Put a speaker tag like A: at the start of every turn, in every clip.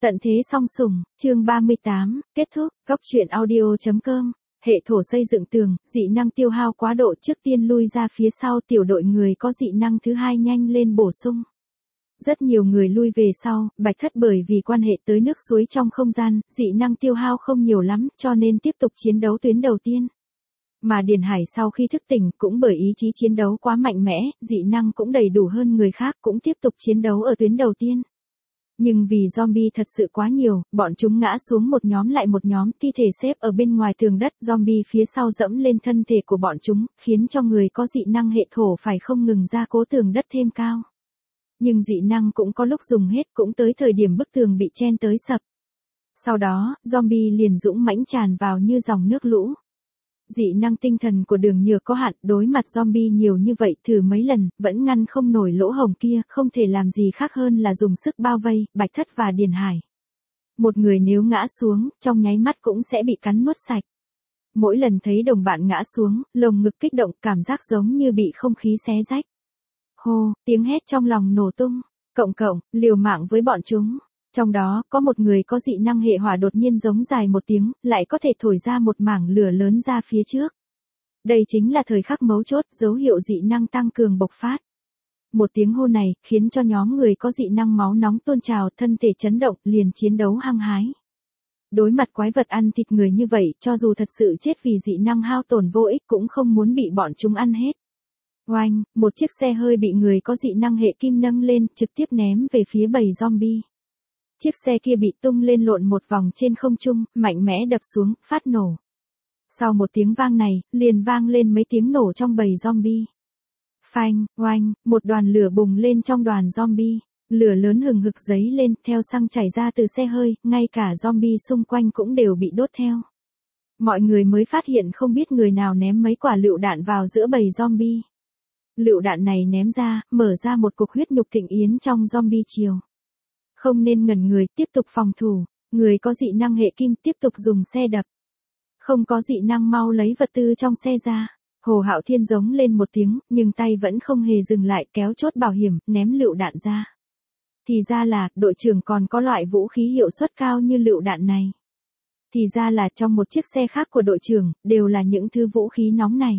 A: Tận thế song sủng, chương 38, kết thúc, góc truyện audio.com. Hệ thổ xây dựng tường, dị năng tiêu hao quá độ, trước tiên lui ra phía sau, tiểu đội người có dị năng thứ hai nhanh lên bổ sung. Rất nhiều người lui về sau, Bạch Thất bởi vì quan hệ tới nước suối trong không gian, dị năng tiêu hao không nhiều lắm, cho nên tiếp tục chiến đấu tuyến đầu tiên. Mà Điền Hải sau khi thức tỉnh cũng bởi ý chí chiến đấu quá mạnh mẽ, dị năng cũng đầy đủ hơn người khác, cũng tiếp tục chiến đấu ở tuyến đầu tiên. Nhưng vì zombie thật sự quá nhiều, bọn chúng ngã xuống một nhóm lại một nhóm, thi thể xếp ở bên ngoài tường đất, zombie phía sau dẫm lên thân thể của bọn chúng, khiến cho người có dị năng hệ thổ phải không ngừng gia cố tường đất thêm cao. Nhưng dị năng cũng có lúc dùng hết, cũng tới thời điểm bức tường bị chen tới sập. Sau đó, zombie liền dũng mãnh tràn vào như dòng nước lũ. Dị năng tinh thần của Đường Nhược có hạn, đối mặt zombie nhiều như vậy thử mấy lần, vẫn ngăn không nổi lỗ hổng kia, không thể làm gì khác hơn là dùng sức bao vây, Bạch Thất và Điền Hải. Một người nếu ngã xuống, trong nháy mắt cũng sẽ bị cắn nuốt sạch. Mỗi lần thấy đồng bạn ngã xuống, lồng ngực kích động, cảm giác giống như bị không khí xé rách. Hô, tiếng hét trong lòng nổ tung, cộng, liều mạng với bọn chúng. Trong đó, có một người có dị năng hệ hỏa đột nhiên giống dài một tiếng, lại có thể thổi ra một mảng lửa lớn ra phía trước. Đây chính là thời khắc mấu chốt, dấu hiệu dị năng tăng cường bộc phát. Một tiếng hô này, khiến cho nhóm người có dị năng máu nóng tuôn trào, thân thể chấn động, liền chiến đấu hăng hái. Đối mặt quái vật ăn thịt người như vậy, cho dù thật sự chết vì dị năng hao tổn vô ích cũng không muốn bị bọn chúng ăn hết. Oanh, một chiếc xe hơi bị người có dị năng hệ kim nâng lên, trực tiếp ném về phía bầy zombie. Chiếc xe kia bị tung lên lộn một vòng trên không trung, mạnh mẽ đập xuống, phát nổ. Sau một tiếng vang này, liền vang lên mấy tiếng nổ trong bầy zombie. Phanh, oanh, một đoàn lửa bùng lên trong đoàn zombie. Lửa lớn hừng hực giấy lên, theo xăng chảy ra từ xe hơi, ngay cả zombie xung quanh cũng đều bị đốt theo. Mọi người mới phát hiện không biết người nào ném mấy quả lựu đạn vào giữa bầy zombie. Lựu đạn này ném ra, mở ra một cục huyết nhục thịnh yến trong zombie chiều. Không nên ngẩn người, tiếp tục phòng thủ, người có dị năng hệ kim tiếp tục dùng xe đập. Không có dị năng mau lấy vật tư trong xe ra. Hồ Hạo Thiên giống lên một tiếng, nhưng tay vẫn không hề dừng lại, kéo chốt bảo hiểm, ném lựu đạn ra. Thì ra là, đội trưởng còn có loại vũ khí hiệu suất cao như lựu đạn này. Thì ra là trong một chiếc xe khác của đội trưởng, đều là những thứ vũ khí nóng này.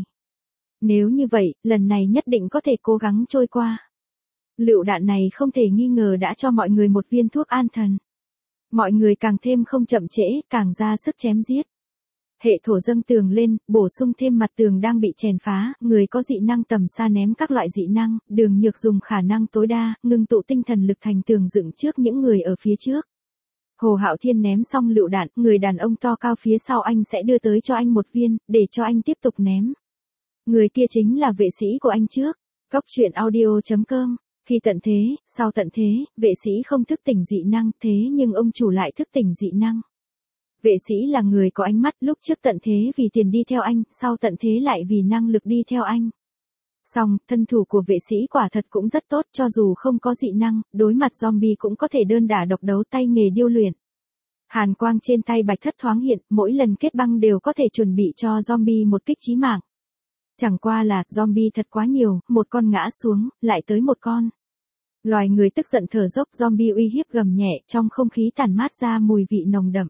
A: Nếu như vậy, lần này nhất định có thể cố gắng trôi qua. Lựu đạn này không thể nghi ngờ đã cho mọi người một viên thuốc an thần. Mọi người càng thêm không chậm trễ, càng ra sức chém giết. Hệ thổ dâng tường lên, bổ sung thêm mặt tường đang bị chèn phá, người có dị năng tầm xa ném các loại dị năng, Đường Nhược dùng khả năng tối đa, ngưng tụ tinh thần lực thành tường dựng trước những người ở phía trước. Hồ Hạo Thiên ném xong lựu đạn, người đàn ông to cao phía sau anh sẽ đưa tới cho anh một viên, để cho anh tiếp tục ném. Người kia chính là vệ sĩ của anh trước. Góc truyện audio.com. Khi tận thế, sau tận thế, vệ sĩ không thức tỉnh dị năng, thế nhưng ông chủ lại thức tỉnh dị năng. Vệ sĩ là người có ánh mắt, lúc trước tận thế vì tiền đi theo anh, sau tận thế lại vì năng lực đi theo anh. Song, thân thủ của vệ sĩ quả thật cũng rất tốt, cho dù không có dị năng, đối mặt zombie cũng có thể đơn đả độc đấu, tay nghề điêu luyện. Hàn quang trên tay Bạch Thất thoáng hiện, mỗi lần kết băng đều có thể chuẩn bị cho zombie một kích chí mạng. Chẳng qua là, zombie thật quá nhiều, một con ngã xuống, lại tới một con. Loài người tức giận thở dốc, zombie uy hiếp gầm nhẹ, trong không khí tản mát ra mùi vị nồng đậm.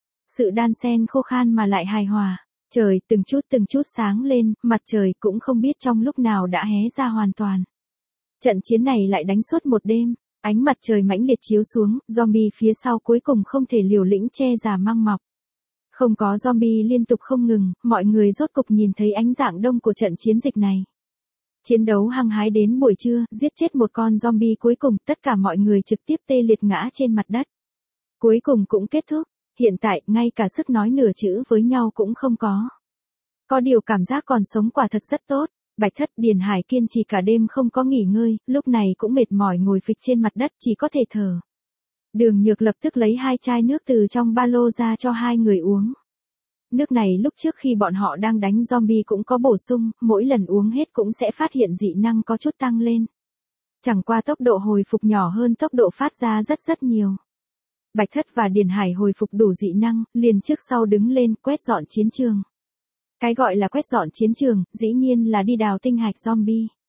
A: Sự đan xen khô khan mà lại hài hòa. Trời từng chút sáng lên, mặt trời cũng không biết trong lúc nào đã hé ra hoàn toàn. Trận chiến này lại đánh suốt một đêm, ánh mặt trời mãnh liệt chiếu xuống, zombie phía sau cuối cùng không thể liều lĩnh che già mang mọc. Không có zombie liên tục không ngừng, mọi người rốt cục nhìn thấy ánh dạng đông của trận chiến dịch này. Chiến đấu hăng hái đến buổi trưa, giết chết một con zombie cuối cùng, tất cả mọi người trực tiếp tê liệt ngã trên mặt đất. Cuối cùng cũng kết thúc, hiện tại, ngay cả sức nói nửa chữ với nhau cũng không có. Có điều cảm giác còn sống quả thật rất tốt, Bạch Thất, Điền Hải kiên trì cả đêm không có nghỉ ngơi, lúc này cũng mệt mỏi ngồi phịch trên mặt đất, chỉ có thể thở. Đường Nhược lập tức lấy 2 chai nước từ trong ba lô ra cho 2 người uống. Nước này lúc trước khi bọn họ đang đánh zombie cũng có bổ sung, mỗi lần uống hết cũng sẽ phát hiện dị năng có chút tăng lên. Chẳng qua tốc độ hồi phục nhỏ hơn tốc độ phát ra rất nhiều. Bạch Thất và Điền Hải hồi phục đủ dị năng, liền trước sau đứng lên quét dọn chiến trường. Cái gọi là quét dọn chiến trường, dĩ nhiên là đi đào tinh hạch zombie.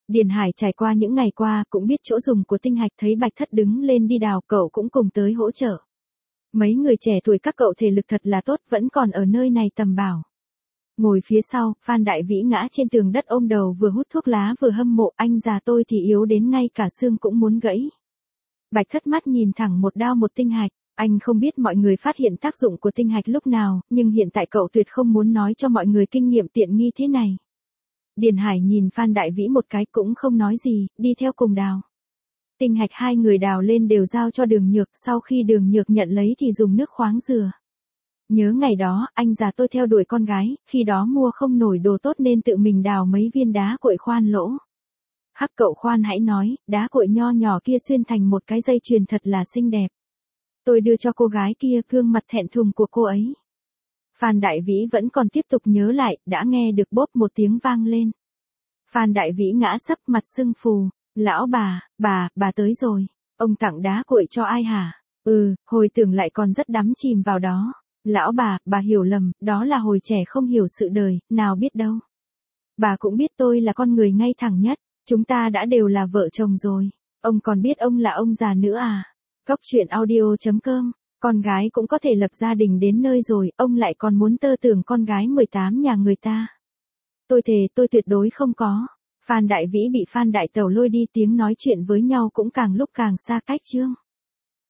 A: Điền Hải trải qua những ngày qua cũng biết chỗ dùng của tinh hạch, thấy Bạch Thất đứng lên đi đào, cậu cũng cùng tới hỗ trợ. Mấy người trẻ tuổi các cậu thể lực thật là tốt, vẫn còn ở nơi này tầm bảo. Ngồi phía sau, Phan Đại Vĩ ngã trên tường đất ôm đầu, vừa hút thuốc lá vừa hâm mộ, anh già tôi thì yếu đến ngay cả xương cũng muốn gãy. Bạch Thất mắt nhìn thẳng một đao một tinh hạch, anh không biết mọi người phát hiện tác dụng của tinh hạch lúc nào, nhưng hiện tại cậu tuyệt không muốn nói cho mọi người kinh nghiệm tiện nghi thế này. Điền Hải nhìn Phan Đại Vĩ một cái cũng không nói gì, đi theo cùng đào. Tinh hạch hai người đào lên đều giao cho Đường Nhược, sau khi Đường Nhược nhận lấy thì dùng nước khoáng rửa. Nhớ ngày đó, anh già tôi theo đuổi con gái, khi đó mua không nổi đồ tốt nên tự mình đào mấy viên đá cuội khoan lỗ. Hắc cậu khoan hãy nói, đá cuội nho nhỏ kia xuyên thành một cái dây chuyền thật là xinh đẹp. Tôi đưa cho cô gái kia, gương mặt thẹn thùng của cô ấy. Phan Đại Vĩ vẫn còn tiếp tục nhớ lại, đã nghe được bốp một tiếng vang lên. Phan Đại Vĩ ngã sấp mặt sưng phù, lão bà tới rồi, ông tặng đá cuội cho ai hả? Hồi tưởng lại còn rất đắm chìm vào đó. Lão bà hiểu lầm, đó là hồi trẻ không hiểu sự đời, nào biết đâu. Bà cũng biết tôi là con người ngay thẳng nhất, chúng ta đã đều là vợ chồng rồi. Ông còn biết ông là ông già nữa à? Cóc truyện audio.com, con gái cũng có thể lập gia đình đến nơi rồi, ông lại còn muốn tơ tưởng con gái 18 nhà người ta. Tôi thề tôi tuyệt đối không có. Phan Đại Vĩ bị Phan Đại Tẩu lôi đi, tiếng nói chuyện với nhau cũng càng lúc càng xa cách chương.